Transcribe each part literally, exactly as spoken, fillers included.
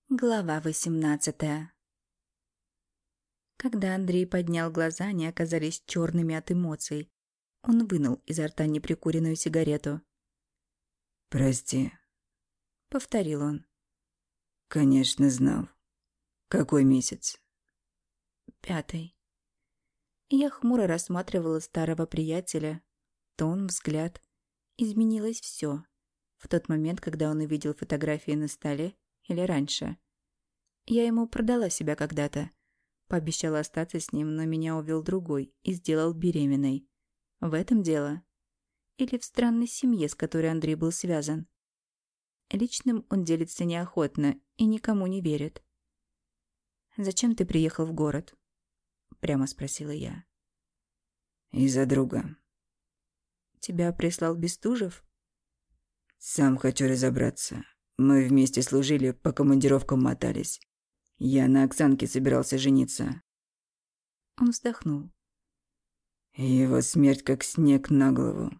Глава восемнадцатая. Когда Андрей поднял глаза, они оказались черными от эмоций. Он вынул изо рта неприкуренную сигарету. «Прости», — повторил он. «Конечно, знал. Какой месяц?» «Пятый». Я хмуро рассматривала старого приятеля. Тон, взгляд. Изменилось все. В тот момент, когда он увидел фотографии на столе, или раньше. Я ему продала себя когда-то. Пообещала остаться с ним, но меня увел другой и сделал беременной. В этом дело? Или в странной семье, с которой Андрей был связан? Личным он делится неохотно и никому не верит. «Зачем ты приехал в город?» Прямо спросила я. «Из-за друга». «Тебя прислал Бестужев?» «Сам хочу разобраться. Мы вместе служили, по командировкам мотались. Я на Оксанке собирался жениться». Он вздохнул. Его смерть как снег на голову.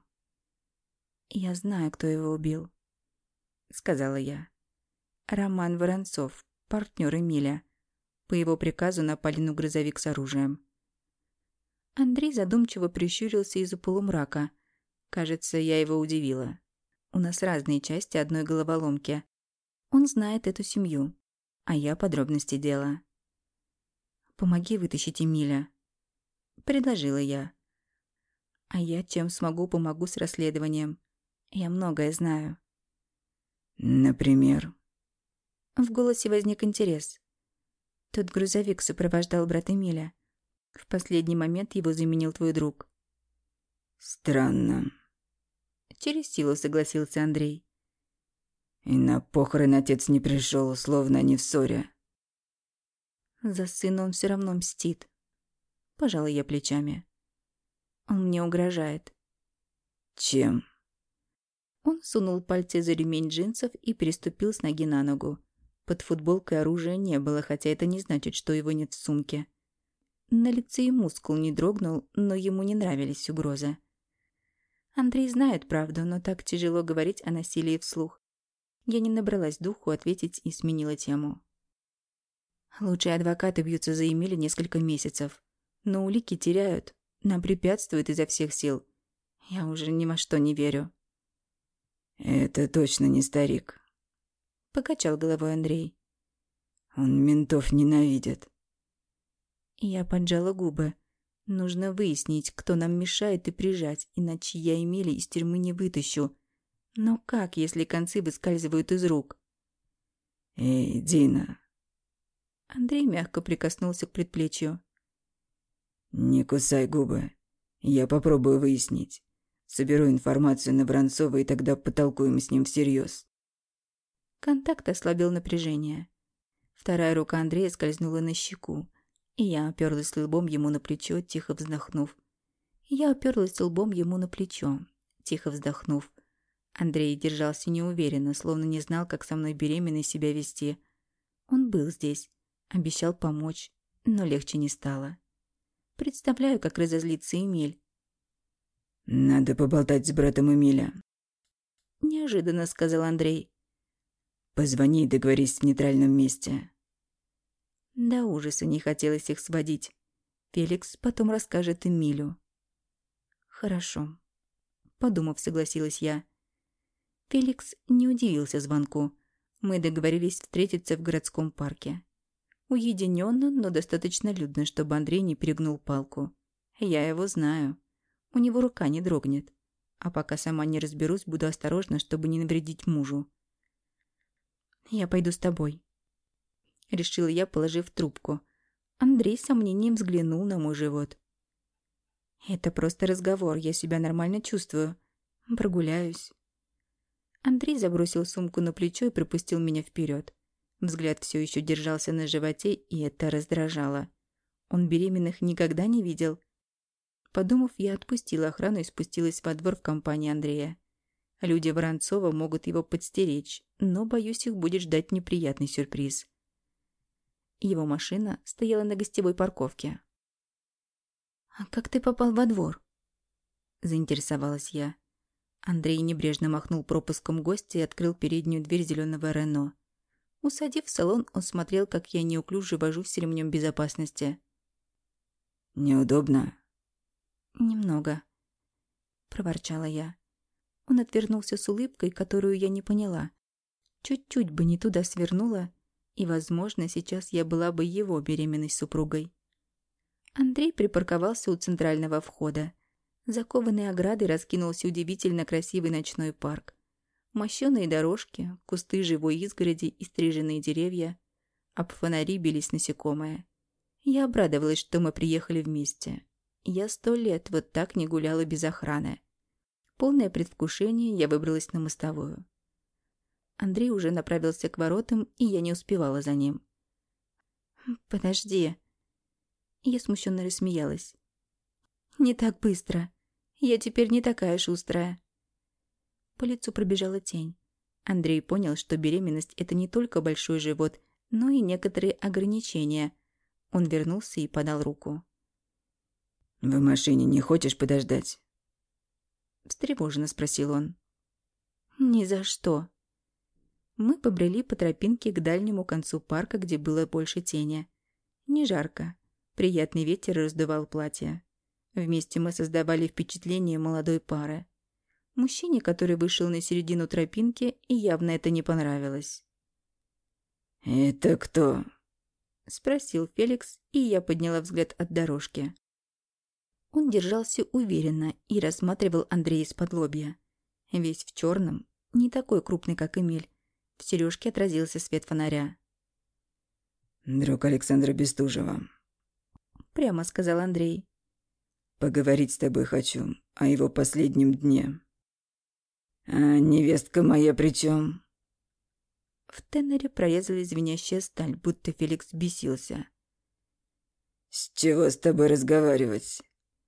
«Я знаю, кто его убил», — сказала я. «Роман Воронцов, партнер Эмиля. По его приказу напали на грузовик с оружием». Андрей задумчиво прищурился из-за полумрака. Кажется, я его удивила. У нас разные части одной головоломки. Он знает эту семью, а я подробности дела. «Помоги вытащить Эмиля», — предложила я. «А я чем смогу, помогу с расследованием. Я многое знаю». «Например?» В голосе возник интерес. Тот грузовик сопровождал брат Эмиля. В последний момент его заменил твой друг. «Странно». Через силу согласился Андрей. «И на похороны отец не пришел, словно они в ссоре». За сына он все равно мстит. Пожала я плечами. Он мне угрожает. «Чем?» Он сунул пальцы за ремень джинсов и переступил с ноги на ногу. Под футболкой оружия не было, хотя это не значит, что его нет в сумке. На лице и мускул не дрогнул, но ему не нравились угрозы. Андрей знает правду, но так тяжело говорить о насилии вслух. Я не набралась духу ответить и сменила тему. Лучшие адвокаты бьются за Эмиля несколько месяцев. Но улики теряют, нам препятствуют изо всех сил. Я уже ни во что не верю. «Это точно не старик», — покачал головой Андрей. «Он ментов ненавидит». Я поджала губы. Нужно выяснить, кто нам мешает, и прижать, иначе я Эмиля из тюрьмы не вытащу. Но как, если концы выскальзывают из рук? «Эй, Дина!» Андрей мягко прикоснулся к предплечью. «Не кусай губы. Я попробую выяснить. Соберу информацию на Воронцова, и тогда потолкуем с ним всерьез». Контакт ослабил напряжение. Вторая рука Андрея скользнула на щеку, и я оперлась лбом ему на плечо, тихо вздохнув. Я оперлась лбом ему на плечо, тихо вздохнув. Андрей держался неуверенно, словно не знал, как со мной беременной себя вести. Он был здесь, обещал помочь, но легче не стало. Представляю, как разозлится Эмиль. «Надо поболтать с братом Эмиля», — неожиданно сказал Андрей. «Позвони и договорись в нейтральном месте». До ужаса не хотелось их сводить. Феликс потом расскажет Эмилю. «Хорошо», — подумав, согласилась я. Феликс не удивился звонку. Мы договорились встретиться в городском парке. Уединенно, но достаточно людно, чтобы Андрей не перегнул палку. Я его знаю. У него рука не дрогнет. А пока сама не разберусь, буду осторожна, чтобы не навредить мужу. «Я пойду с тобой», — решила я, положив трубку. Андрей с сомнением взглянул на мой живот. «Это просто разговор, я себя нормально чувствую. Прогуляюсь». Андрей забросил сумку на плечо и пропустил меня вперед. Взгляд все еще держался на животе, и это раздражало. Он беременных никогда не видел. Подумав, я отпустила охрану и спустилась во двор в компании Андрея. Люди Воронцова могут его подстеречь, но, боюсь, их будет ждать неприятный сюрприз. Его машина стояла на гостевой парковке. «А как ты попал во двор?» – заинтересовалась я. Андрей небрежно махнул пропуском гостя и открыл переднюю дверь зеленого Рено. Усадив в салон, он смотрел, как я неуклюже вожусь с ремнем безопасности. «Неудобно?» «Немного», — проворчала я. Он отвернулся с улыбкой, которую я не поняла. Чуть-чуть бы не туда свернула, и, возможно, сейчас я была бы его беременной супругой. Андрей припарковался у центрального входа. За кованой оградой раскинулся удивительно красивый ночной парк. Мощеные дорожки, кусты живой изгороди и стриженные деревья. Об фонари бились насекомые. Я обрадовалась, что мы приехали вместе. Я сто лет вот так не гуляла без охраны. Полное предвкушение, я выбралась на мостовую. Андрей уже направился к воротам, и я не успевала за ним. «Подожди». Я смущенно рассмеялась. «Не так быстро. Я теперь не такая шустрая». По лицу пробежала тень. Андрей понял, что беременность – это не только большой живот, но и некоторые ограничения. Он вернулся и подал руку. «В машине не хочешь подождать?» Встревоженно спросил он. «Ни за что». Мы побрели по тропинке к дальнему концу парка, где было больше тени. Не жарко. Приятный ветер раздувал платье. Вместе мы создавали впечатление молодой пары. Мужчине, который вышел на середину тропинки, и явно это не понравилось. «Это кто?» — спросил Феликс, и я подняла взгляд от дорожки. Он держался уверенно и рассматривал Андрея из-под лобья. Весь в черном, не такой крупный, как Эмиль. В сережке отразился свет фонаря. «Друг Александра Бестужева», — прямо сказал Андрей. «Поговорить с тобой хочу о его последнем дне». «А невестка моя при чем?» В теноре прорезалась звенящая сталь, будто Феликс бесился. «С чего с тобой разговаривать?»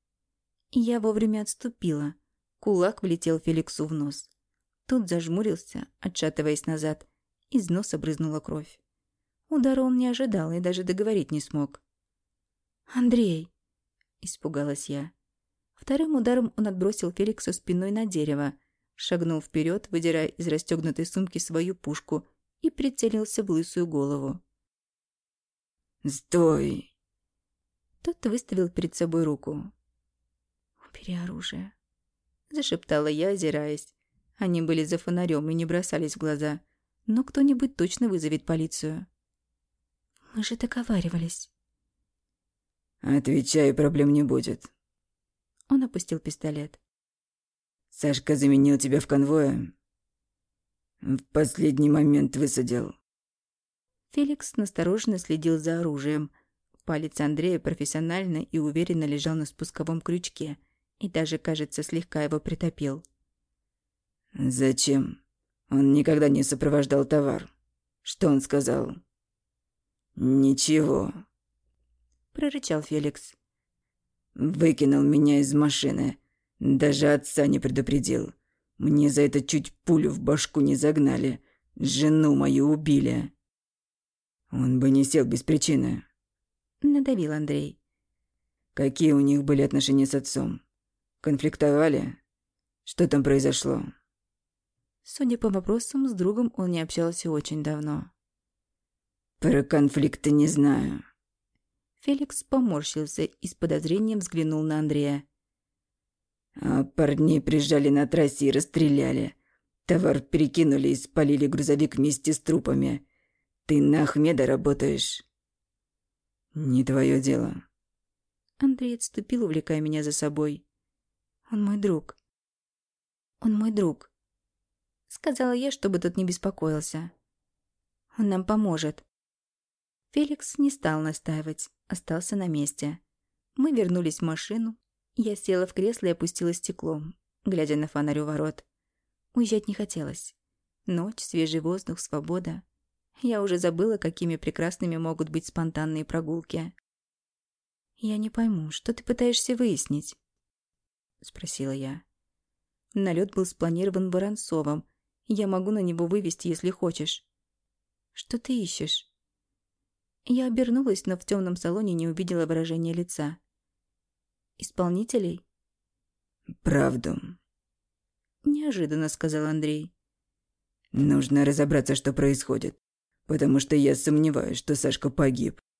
Я вовремя отступила. Кулак влетел Феликсу в нос. Тот зажмурился, отшатываясь назад. Из носа брызнула кровь. Удара он не ожидал и даже договорить не смог. «Андрей!» – испугалась я. Вторым ударом он отбросил Феликса спиной на дерево, шагнул вперед, выдирая из расстегнутой сумки свою пушку, и прицелился в лысую голову. «Стой!» Тот выставил перед собой руку. «Убери оружие», – зашептала я, озираясь. Они были за фонарем и не бросались в глаза. Но кто-нибудь точно вызовет полицию. «Мы же договаривались». «Отвечай, проблем не будет». Он опустил пистолет. «Сашка заменил тебя в конвое?» «В последний момент высадил». Феликс настороженно следил за оружием. Палец Андрея профессионально и уверенно лежал на спусковом крючке и даже, кажется, слегка его притопил. «Зачем? Он никогда не сопровождал товар. Что он сказал?» «Ничего», — прорычал Феликс. «Выкинул меня из машины. Даже отца не предупредил. Мне за это чуть пулю в башку не загнали. Жену мою убили». «Он бы не сел без причины», — надавил Андрей. «Какие у них были отношения с отцом? Конфликтовали? Что там произошло?» Судя по вопросам, с другом он не общался очень давно. «Про конфликты не знаю». Феликс поморщился и с подозрением взглянул на Андрея. «А парней прижали на трассе и расстреляли. Товар перекинули и спалили грузовик вместе с трупами. Ты на Ахмеда работаешь?» «Не твое дело». Андрей отступил, увлекая меня за собой. «Он мой друг. Он мой друг», — сказала я, чтобы тот не беспокоился. «Он нам поможет». Феликс не стал настаивать, остался на месте. Мы вернулись в машину. Я села в кресло и опустила стекло, глядя на фонарь у ворот. Уезжать не хотелось. Ночь, свежий воздух, свобода. Я уже забыла, какими прекрасными могут быть спонтанные прогулки. «Я не пойму, что ты пытаешься выяснить?» — спросила я. Налет был спланирован Воронцовым. Я могу на него вывести, если хочешь. «Что ты ищешь?» Я обернулась, но в темном салоне не увидела выражения лица. «Исполнителей?» «Правду», — неожиданно сказал Андрей. «Нужно разобраться, что происходит. потому что я сомневаюсь, что Сашка погиб.